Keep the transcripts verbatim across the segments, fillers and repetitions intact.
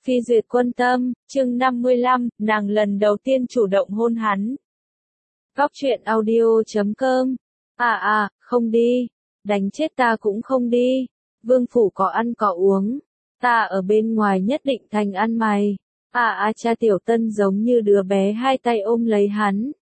Phi duyệt quân tâm, chương năm mươi lăm, nàng lần đầu tiên chủ động hôn hắn. Góc truyện audio chấm com. À à, không đi. Đánh chết ta cũng không đi. Vương phủ có ăn có uống. Ta ở bên ngoài nhất định thành ăn mày. À à, cha Tiểu Tân giống như đứa bé hai tay ôm lấy hắn.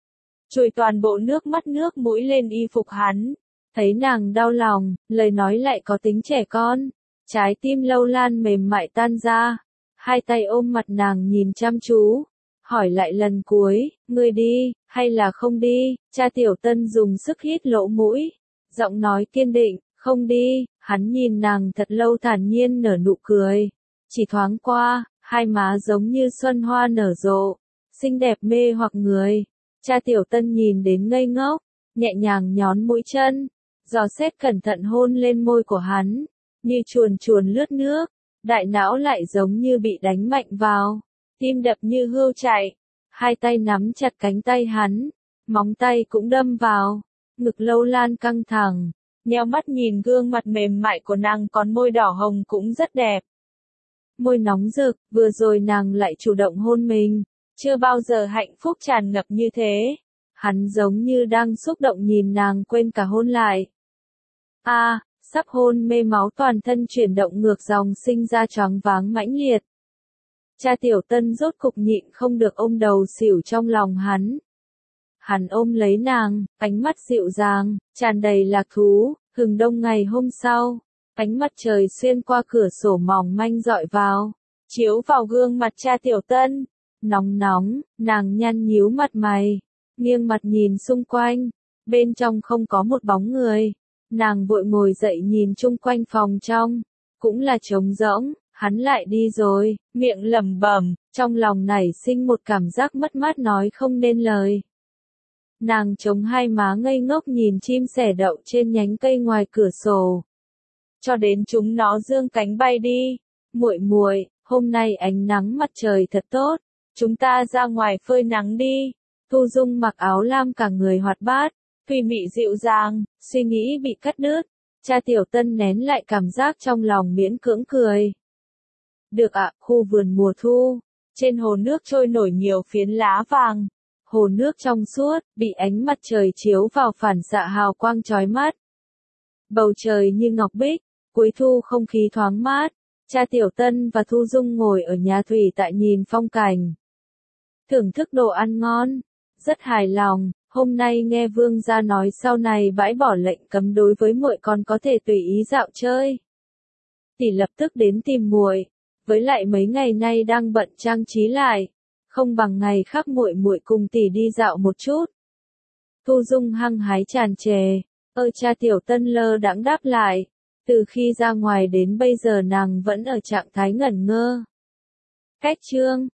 Chùi toàn bộ nước mắt nước mũi lên y phục hắn. Thấy nàng đau lòng, lời nói lại có tính trẻ con. Trái tim Lâu Lan mềm mại tan ra. Hai tay ôm mặt nàng nhìn chăm chú. Hỏi lại lần cuối, ngươi đi, hay là không đi? Cha Tiểu Tân dùng sức hít lỗ mũi. Giọng nói kiên định, không đi. Hắn nhìn nàng thật lâu thản nhiên nở nụ cười. Chỉ thoáng qua, hai má giống như xuân hoa nở rộ. Xinh đẹp mê hoặc người. Cha Tiểu Tân nhìn đến ngây ngốc. Nhẹ nhàng nhón mũi chân. Dò xét cẩn thận hôn lên môi của hắn. Như chuồn chuồn lướt nước. Đại não lại giống như bị đánh mạnh vào, tim đập như hươu chạy, hai tay nắm chặt cánh tay hắn, móng tay cũng đâm vào, ngực Lâu Lan căng thẳng, nheo mắt nhìn gương mặt mềm mại của nàng còn môi đỏ hồng cũng rất đẹp. Môi nóng rực, vừa rồi nàng lại chủ động hôn mình, chưa bao giờ hạnh phúc tràn ngập như thế. Hắn giống như đang xúc động nhìn nàng quên cả hôn lại. A, à, sắp hôn mê máu toàn thân chuyển động ngược dòng sinh ra choáng váng mãnh liệt. Cha Tiểu Tân rốt cục nhịn không được ôm đầu xỉu trong lòng hắn. Hắn ôm lấy nàng, ánh mắt dịu dàng, tràn đầy lạc thú, hừng đông ngày hôm sau, ánh mặt trời xuyên qua cửa sổ mỏng manh dọi vào, chiếu vào gương mặt cha Tiểu Tân, nóng nóng, nàng nhăn nhíu mặt mày, nghiêng mặt nhìn xung quanh, bên trong không có một bóng người. Nàng vội ngồi dậy nhìn chung quanh phòng trong, cũng là trống rỗng, hắn lại đi rồi, miệng lẩm bẩm, trong lòng nảy sinh một cảm giác mất mát nói không nên lời. Nàng chống hai má ngây ngốc nhìn chim sẻ đậu trên nhánh cây ngoài cửa sổ. Cho đến chúng nó dương cánh bay đi. Muội muội, hôm nay ánh nắng mặt trời thật tốt, chúng ta ra ngoài phơi nắng đi. Thu Dung mặc áo lam cả người hoạt bát. Thùy mị dịu dàng, suy nghĩ bị cắt đứt. Cha Tiểu Tân nén lại cảm giác trong lòng miễn cưỡng cười. Được ạ, à, khu vườn mùa thu. Trên hồ nước trôi nổi nhiều phiến lá vàng. Hồ nước trong suốt, bị ánh mặt trời chiếu vào phản xạ hào quang chói mắt. Bầu trời như ngọc bích, cuối thu không khí thoáng mát. Cha Tiểu Tân và Thu Dung ngồi ở nhà thủy tại nhìn phong cảnh. Thưởng thức đồ ăn ngon, rất hài lòng. Hôm nay nghe vương gia nói sau này bãi bỏ lệnh cấm đối với muội con có thể tùy ý dạo chơi. Tỷ lập tức đến tìm muội, với lại mấy ngày nay đang bận trang trí lại, không bằng ngày khác muội muội cùng tỷ đi dạo một chút. Thu Dung hăng hái tràn trề, ơ cha Tiểu Tân lơ đãng đáp lại, từ khi ra ngoài đến bây giờ nàng vẫn ở trạng thái ngẩn ngơ. Cách chương